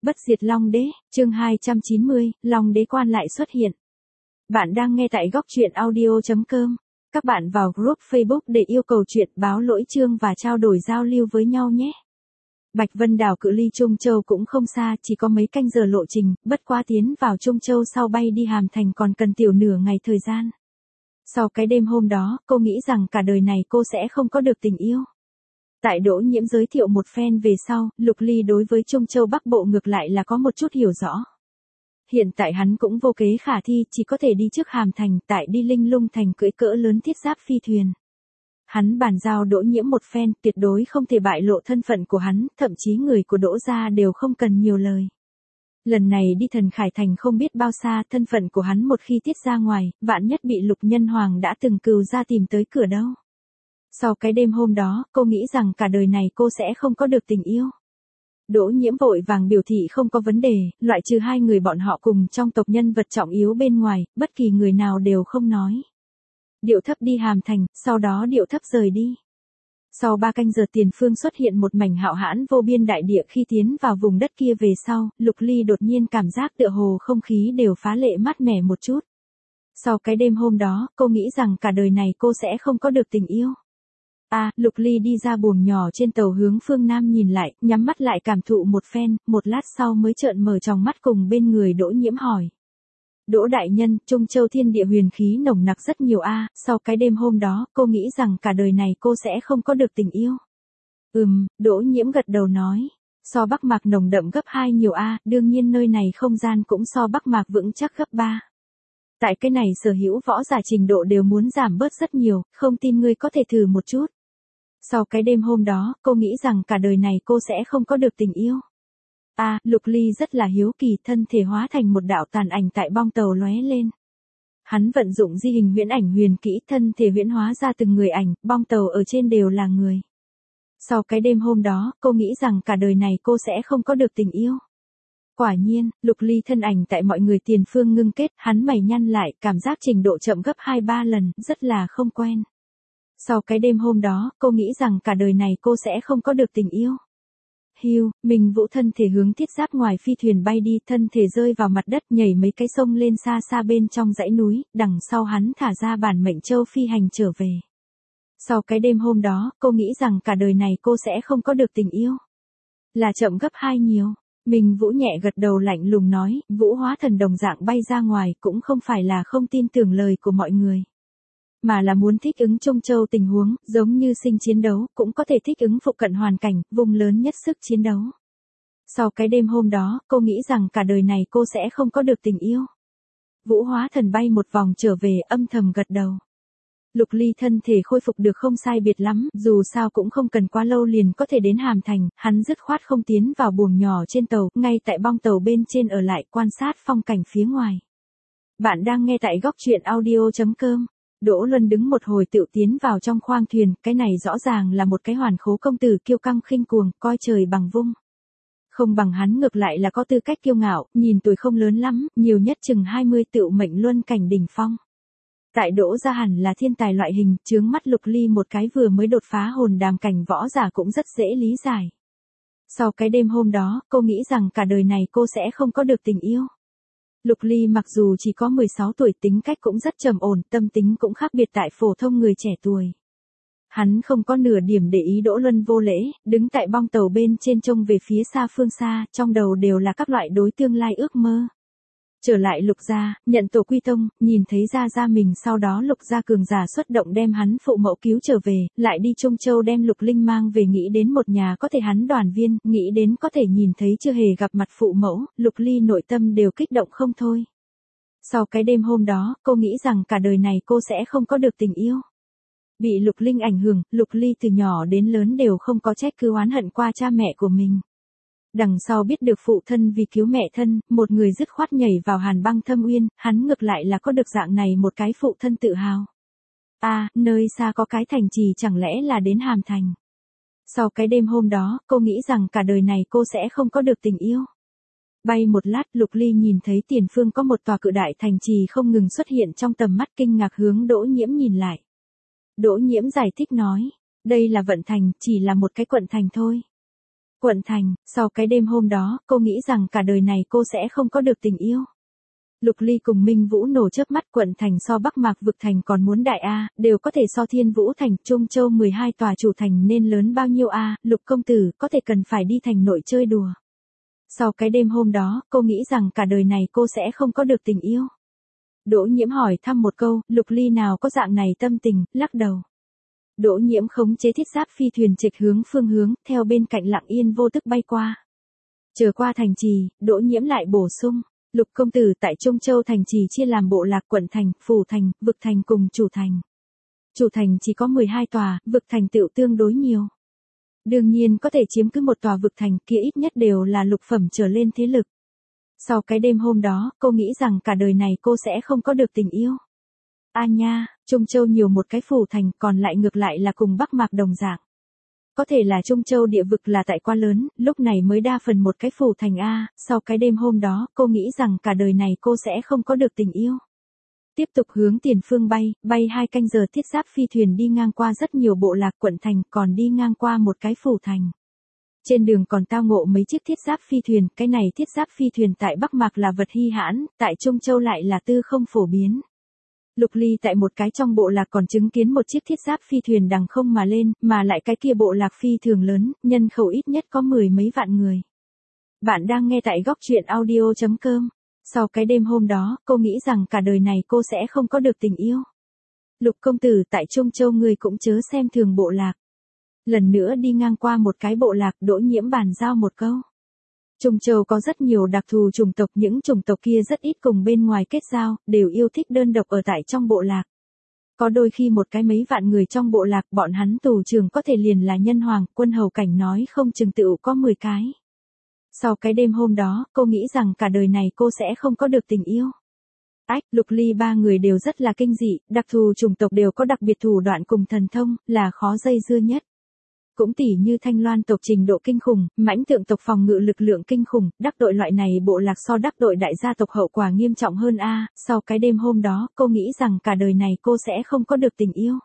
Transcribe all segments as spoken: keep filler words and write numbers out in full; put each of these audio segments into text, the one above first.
Bất diệt Long Đế, chương hai trăm chín mươi, Long Đế quan lại xuất hiện. Bạn đang nghe tại góc truyện audio chấm com. Các bạn vào group Facebook để yêu cầu chuyện báo lỗi chương và trao đổi giao lưu với nhau nhé. Bạch Vân Đảo cự ly Trung Châu cũng không xa, chỉ có mấy canh giờ lộ trình, bất quá tiến vào Trung Châu sau bay đi Hàm Thành còn cần tiểu nửa ngày thời gian. Sau cái đêm hôm đó, cô nghĩ rằng cả đời này cô sẽ không có được tình yêu. Tại Đỗ Nhiễm giới thiệu một phen về sau, Lục Ly đối với Trung Châu Bắc Bộ ngược lại là có một chút hiểu rõ. Hiện tại hắn cũng vô kế khả thi, chỉ có thể đi trước Hàm Thành, tại đi Linh Lung Thành cưỡi cỡ lớn thiết giáp phi thuyền. Hắn bàn giao Đỗ Nhiễm một phen, tuyệt đối không thể bại lộ thân phận của hắn, thậm chí người của Đỗ gia đều không cần nhiều lời. Lần này đi Thần Khải Thành không biết bao xa, thân phận của hắn một khi tiết ra ngoài, vạn nhất bị Lục Nhân Hoàng đã từng cừu ra tìm tới cửa đâu. Sau cái đêm hôm đó, cô nghĩ rằng cả đời này cô sẽ không có được tình yêu. Đỗ Nhiễm vội vàng biểu thị không có vấn đề, loại trừ hai người bọn họ cùng trong tộc nhân vật trọng yếu bên ngoài, bất kỳ người nào đều không nói. Điệu thấp đi Hàm Thành, sau đó điệu thấp rời đi. Sau ba canh giờ tiền phương xuất hiện một mảnh hạo hãn vô biên đại địa, khi tiến vào vùng đất kia về sau, Lục Ly đột nhiên cảm giác tựa hồ không khí đều phá lệ mát mẻ một chút. Sau cái đêm hôm đó, cô nghĩ rằng cả đời này cô sẽ không có được tình yêu. À, Lục Ly đi ra buồng nhỏ trên tàu hướng phương Nam nhìn lại, nhắm mắt lại cảm thụ một phen, một lát sau mới trợn mở tròng mắt cùng bên người Đỗ Nhiễm hỏi. Đỗ đại nhân, Trung Châu thiên địa huyền khí nồng nặc rất nhiều a, à, sau cái đêm hôm đó, cô nghĩ rằng cả đời này cô sẽ không có được tình yêu. Ừm, Đỗ Nhiễm gật đầu nói. So Bắc Mạc nồng đậm gấp hai nhiều a, à, đương nhiên nơi này không gian cũng so Bắc Mạc vững chắc gấp ba. Tại cái này sở hữu võ giả trình độ đều muốn giảm bớt rất nhiều, không tin ngươi có thể thử một chút. Sau cái đêm hôm đó, cô nghĩ rằng cả đời này cô sẽ không có được tình yêu. À, Lục Ly rất là hiếu kỳ, thân thể hóa thành một đạo tàn ảnh tại bong tàu lóe lên. Hắn vận dụng di hình huyễn ảnh huyền kỹ, thân thể huyễn hóa ra từng người ảnh, bong tàu ở trên đều là người. Sau cái đêm hôm đó, cô nghĩ rằng cả đời này cô sẽ không có được tình yêu. Quả nhiên, Lục Ly thân ảnh tại mọi người tiền phương ngưng kết, hắn mày nhăn lại, cảm giác trình độ chậm gấp hai ba lần, rất là không quen. Sau cái đêm hôm đó, cô nghĩ rằng cả đời này cô sẽ không có được tình yêu. Hiu, mình vũ thân thể hướng thiết giáp ngoài phi thuyền bay đi, thân thể rơi vào mặt đất, nhảy mấy cái sông lên xa xa bên trong dãy núi, đằng sau hắn thả ra bản mệnh châu phi hành trở về. Sau cái đêm hôm đó, cô nghĩ rằng cả đời này cô sẽ không có được tình yêu. Là chậm gấp hai nhiều. Mình Vũ nhẹ gật đầu lạnh lùng nói, Vũ hóa thần đồng dạng bay ra ngoài, cũng không phải là không tin tưởng lời của mọi người. Mà là muốn thích ứng Trung Châu tình huống, giống như sinh chiến đấu, cũng có thể thích ứng phụ cận hoàn cảnh, vùng lớn nhất sức chiến đấu. Sau cái đêm hôm đó, cô nghĩ rằng cả đời này cô sẽ không có được tình yêu. Vũ hóa thần bay một vòng trở về, âm thầm gật đầu. Lục Ly thân thể khôi phục được không sai biệt lắm, dù sao cũng không cần quá lâu liền có thể đến Hàm Thành, hắn dứt khoát không tiến vào buồng nhỏ trên tàu, ngay tại bong tàu bên trên ở lại quan sát phong cảnh phía ngoài. Bạn đang nghe tại góc truyện audio chấm com. Đỗ Luân đứng một hồi tựu tiến vào trong khoang thuyền, cái này rõ ràng là một cái hoàn khố công tử kiêu căng khinh cuồng, coi trời bằng vung. Không bằng hắn ngược lại là có tư cách kiêu ngạo, nhìn tuổi không lớn lắm, nhiều nhất chừng hai mươi tựu mệnh luân cảnh đỉnh phong. Tại Đỗ gia hẳn là thiên tài loại hình, chướng mắt Lục Ly một cái vừa mới đột phá hồn đàm cảnh võ giả cũng rất dễ lý giải. Sau cái đêm hôm đó, cô nghĩ rằng cả đời này cô sẽ không có được tình yêu. Lục Ly mặc dù chỉ có mười sáu tuổi, tính cách cũng rất trầm ổn, tâm tính cũng khác biệt tại phổ thông người trẻ tuổi. Hắn không có nửa điểm để ý Đỗ Luân vô lễ, đứng tại bong tàu bên trên trông về phía xa phương xa, trong đầu đều là các loại đối tương lai ước mơ. Trở lại Lục gia, nhận tổ quy tông, nhìn thấy gia gia mình, sau đó Lục gia cường giả xuất động đem hắn phụ mẫu cứu trở về, lại đi Trung Châu đem Lục Linh mang về, nghĩ đến một nhà có thể hắn đoàn viên, nghĩ đến có thể nhìn thấy chưa hề gặp mặt phụ mẫu, Lục Ly nội tâm đều kích động không thôi. Sau cái đêm hôm đó, cô nghĩ rằng cả đời này cô sẽ không có được tình yêu. Bị Lục Linh ảnh hưởng, Lục Ly từ nhỏ đến lớn đều không có trách cứ oán hận qua cha mẹ của mình. Đằng sau biết được phụ thân vì cứu mẹ thân, một người dứt khoát nhảy vào hàn băng thâm uyên, hắn ngược lại là có được dạng này một cái phụ thân tự hào. À, nơi xa có cái thành trì, chẳng lẽ là đến Hàm Thành. Sau cái đêm hôm đó, cô nghĩ rằng cả đời này cô sẽ không có được tình yêu. Bay một lát, Lục Ly nhìn thấy tiền phương có một tòa cự đại thành trì không ngừng xuất hiện trong tầm mắt, kinh ngạc hướng Đỗ Nhiễm nhìn lại. Đỗ Nhiễm giải thích nói, đây là Vận Thành, chỉ là một cái quận thành thôi. Quận thành, sau cái đêm hôm đó, cô nghĩ rằng cả đời này cô sẽ không có được tình yêu. Lục Ly cùng Minh Vũ nổ chớp mắt. Quận thành so Bắc Mạc vực thành còn muốn đại a, đều có thể so Thiên Vũ thành, Trung Châu mười hai tòa chủ thành nên lớn bao nhiêu a, Lục công tử có thể cần phải đi thành nội chơi đùa. Sau cái đêm hôm đó, cô nghĩ rằng cả đời này cô sẽ không có được tình yêu. Đỗ Nhiễm hỏi thăm một câu, Lục Ly nào có dạng này tâm tình, lắc đầu. Đỗ Nhiễm khống chế thiết giáp phi thuyền trịch hướng phương hướng, theo bên cạnh lặng yên vô tức bay qua. Chờ qua thành trì, Đỗ Nhiễm lại bổ sung, Lục công tử tại Trung Châu thành trì chia làm bộ lạc quận thành, phủ thành, vực thành cùng chủ thành. Chủ thành chỉ có mười hai tòa, vực thành tựu tương đối nhiều. Đương nhiên có thể chiếm cứ một tòa vực thành kia ít nhất đều là lục phẩm trở lên thế lực. Sau cái đêm hôm đó, cô nghĩ rằng cả đời này cô sẽ không có được tình yêu. A nha, Trung Châu nhiều một cái phủ thành, còn lại ngược lại là cùng Bắc Mạc đồng dạng. Có thể là Trung Châu địa vực là tại quá lớn, lúc này mới đa phần một cái phủ thành A, sau cái đêm hôm đó, cô nghĩ rằng cả đời này cô sẽ không có được tình yêu. Tiếp tục hướng tiền phương bay, bay hai canh giờ thiết giáp phi thuyền đi ngang qua rất nhiều bộ lạc quận thành, còn đi ngang qua một cái phủ thành. Trên đường còn tao ngộ mấy chiếc thiết giáp phi thuyền, cái này thiết giáp phi thuyền tại Bắc Mạc là vật hy hãn, tại Trung Châu lại là tư không phổ biến. Lục Ly tại một cái trong bộ lạc còn chứng kiến một chiếc thiết giáp phi thuyền đằng không mà lên, mà lại cái kia bộ lạc phi thường lớn, nhân khẩu ít nhất có mười mấy vạn người. Bạn đang nghe tại góc truyện audio chấm com. Sau cái đêm hôm đó, cô nghĩ rằng cả đời này cô sẽ không có được tình yêu. Lục công tử tại Trung Châu người cũng chớ xem thường bộ lạc. Lần nữa đi ngang qua một cái bộ lạc, Đỗ Nhiễm bàn giao một câu. Trung Châu có rất nhiều đặc thù chủng tộc, những chủng tộc kia rất ít cùng bên ngoài kết giao, đều yêu thích đơn độc ở tại trong bộ lạc. Có đôi khi một cái mấy vạn người trong bộ lạc, bọn hắn tù trưởng có thể liền là nhân hoàng, quân hầu cảnh nói không chừng tựu có mười cái. Sau cái đêm hôm đó, cô nghĩ rằng cả đời này cô sẽ không có được tình yêu. Ách, Lục Ly ba người đều rất là kinh dị, đặc thù chủng tộc đều có đặc biệt thủ đoạn cùng thần thông, là khó dây dưa nhất. Cũng tỉ như Thanh Loan tộc trình độ kinh khủng, Mãnh Tượng tộc phòng ngự lực lượng kinh khủng, đắc đội loại này bộ lạc so đắc đội đại gia tộc hậu quả nghiêm trọng hơn a. Sau cái đêm hôm đó, cô nghĩ rằng cả đời này cô sẽ không có được tình yêu.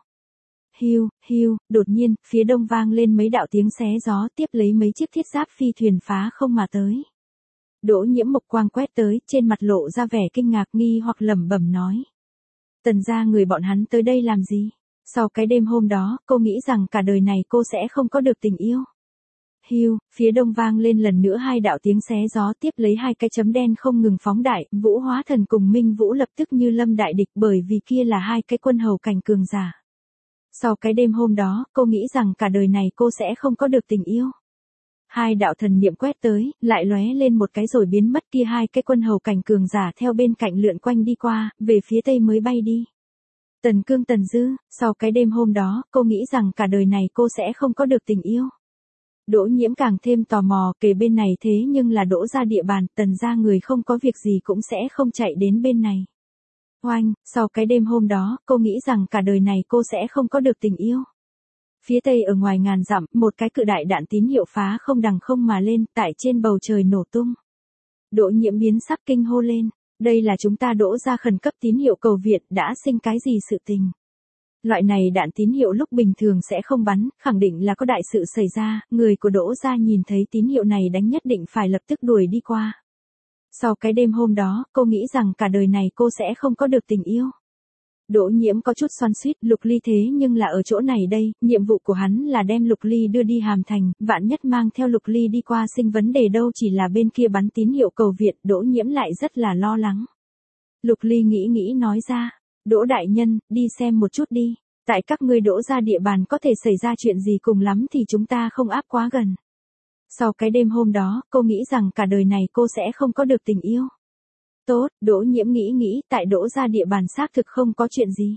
Hiu, hiu, đột nhiên, phía đông vang lên mấy đạo tiếng xé gió, tiếp lấy mấy chiếc thiết giáp phi thuyền phá không mà tới. Đỗ Nhiễm mộc quang quét tới, trên mặt lộ ra vẻ kinh ngạc nghi hoặc lẩm bẩm nói. Tần gia người bọn hắn tới đây làm gì? Sau cái đêm hôm đó, cô nghĩ rằng cả đời này cô sẽ không có được tình yêu. Hiu, phía đông vang lên lần nữa hai đạo tiếng xé gió, tiếp lấy hai cái chấm đen không ngừng phóng đại, Vũ Hóa Thần cùng Minh Vũ lập tức như lâm đại địch, bởi vì kia là hai cái quân hầu cảnh cường giả. Sau cái đêm hôm đó, cô nghĩ rằng cả đời này cô sẽ không có được tình yêu. Hai đạo thần niệm quét tới, lại lóe lên một cái rồi biến mất, kia hai cái quân hầu cảnh cường giả theo bên cạnh lượn quanh đi qua, về phía tây mới bay đi. Tần Cương Tần Dư, sau cái đêm hôm đó, cô nghĩ rằng cả đời này cô sẽ không có được tình yêu. Đỗ Nhiễm càng thêm tò mò, kể bên này thế nhưng là Đỗ gia địa bàn, Tần gia người không có việc gì cũng sẽ không chạy đến bên này. Oanh, sau cái đêm hôm đó, cô nghĩ rằng cả đời này cô sẽ không có được tình yêu. Phía tây ở ngoài ngàn dặm, một cái cự đại đạn tín hiệu phá không đằng không mà lên, tại trên bầu trời nổ tung. Đỗ Nhiễm biến sắc kinh hô lên. Đây là chúng ta Đỗ gia khẩn cấp tín hiệu cầu viện, đã sinh cái gì sự tình. Loại này đạn tín hiệu lúc bình thường sẽ không bắn, khẳng định là có đại sự xảy ra, người của Đỗ gia nhìn thấy tín hiệu này đánh nhất định phải lập tức đuổi đi qua. Sau cái đêm hôm đó, cô nghĩ rằng cả đời này cô sẽ không có được tình yêu. Đỗ Nhiễm có chút xoắn xuýt, Lục Ly thế nhưng là ở chỗ này đây, nhiệm vụ của hắn là đem Lục Ly đưa đi Hàm Thành, vạn nhất mang theo Lục Ly đi qua sinh vấn đề đâu, chỉ là bên kia bắn tín hiệu cầu viện, Đỗ Nhiễm lại rất là lo lắng. Lục Ly nghĩ nghĩ nói ra, Đỗ đại nhân, đi xem một chút đi, tại các ngươi Đỗ gia địa bàn có thể xảy ra chuyện gì, cùng lắm thì chúng ta không áp quá gần. Sau cái đêm hôm đó, cô nghĩ rằng cả đời này cô sẽ không có được tình yêu. Tốt, Đỗ Nhiễm nghĩ nghĩ, tại Đỗ gia địa bàn xác thực không có chuyện gì.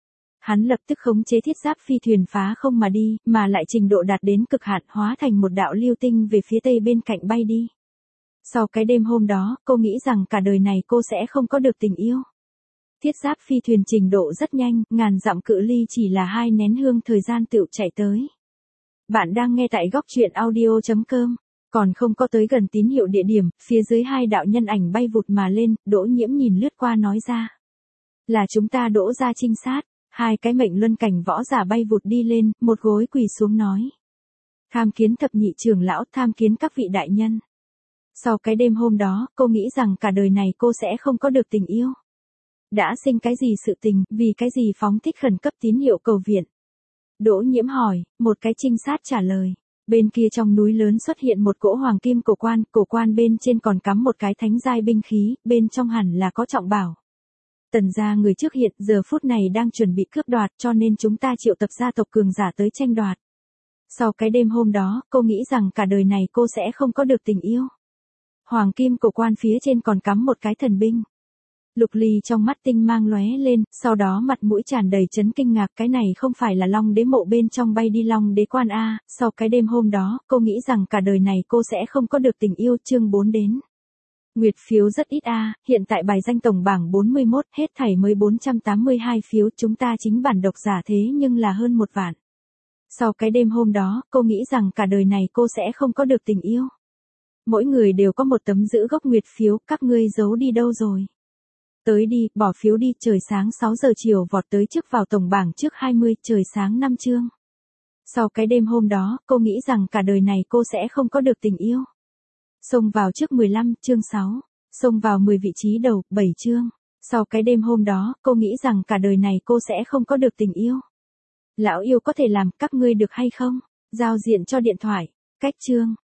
Hắn lập tức khống chế thiết giáp phi thuyền phá không mà đi, mà lại trình độ đạt đến cực hạn, hóa thành một đạo lưu tinh về phía tây bên cạnh bay đi. Sau cái đêm hôm đó, cô nghĩ rằng cả đời này cô sẽ không có được tình yêu. Thiết giáp phi thuyền trình độ rất nhanh, ngàn dặm cự ly chỉ là hai nén hương thời gian tựu chạy tới. Bạn đang nghe tại góc truyện audio chấm com. Còn không có tới gần tín hiệu địa điểm, phía dưới hai đạo nhân ảnh bay vụt mà lên, Đỗ Nhiễm nhìn lướt qua nói ra. Là chúng ta Đỗ gia trinh sát, hai cái mệnh luân cảnh võ giả bay vụt đi lên, một gối quỳ xuống nói. tham kiến thập nhị trưởng lão, tham kiến các vị đại nhân. Sau cái đêm hôm đó, cô nghĩ rằng cả đời này cô sẽ không có được tình yêu. Đã sinh cái gì sự tình, vì cái gì phóng thích khẩn cấp tín hiệu cầu viện? Đỗ Nhiễm hỏi, một cái trinh sát trả lời. Bên kia trong núi lớn xuất hiện một cỗ hoàng kim cổ quan, cổ quan bên trên còn cắm một cái thánh giai binh khí, bên trong hẳn là có trọng bảo. Tần gia người trước hiện giờ phút này đang chuẩn bị cướp đoạt, cho nên chúng ta triệu tập gia tộc cường giả tới tranh đoạt. Sau cái đêm hôm đó, cô nghĩ rằng cả đời này cô sẽ không có được tình yêu. Hoàng kim cổ quan phía trên còn cắm một cái thần binh. Lục Ly trong mắt tinh mang lóe lên, sau đó mặt mũi tràn đầy chấn kinh ngạc, cái này không phải là Long Đế mộ bên trong bay đi Long Đế quan a. Sau cái đêm hôm đó, cô nghĩ rằng cả đời này cô sẽ không có được tình yêu. Chương bốn đến. Nguyệt phiếu rất ít a, hiện tại bài danh tổng bảng bốn mươi mốt, hết thảy mới bốn trăm tám mươi hai phiếu, chúng ta chính bản độc giả thế nhưng là hơn một vạn. Sau cái đêm hôm đó, cô nghĩ rằng cả đời này cô sẽ không có được tình yêu. Mỗi người đều có một tấm giữ gốc nguyệt phiếu, các ngươi giấu đi đâu rồi? Tới đi, bỏ phiếu đi, trời sáng sáu giờ chiều vọt tới trước vào tổng bảng trước hai mươi, trời sáng năm chương. Sau cái đêm hôm đó, cô nghĩ rằng cả đời này cô sẽ không có được tình yêu. Xông vào trước mười lăm, chương sáu. Xông vào mười vị trí đầu, bảy chương. Sau cái đêm hôm đó, cô nghĩ rằng cả đời này cô sẽ không có được tình yêu. Lão yêu có thể làm, các ngươi được hay không? Giao diện cho điện thoại. Cách chương.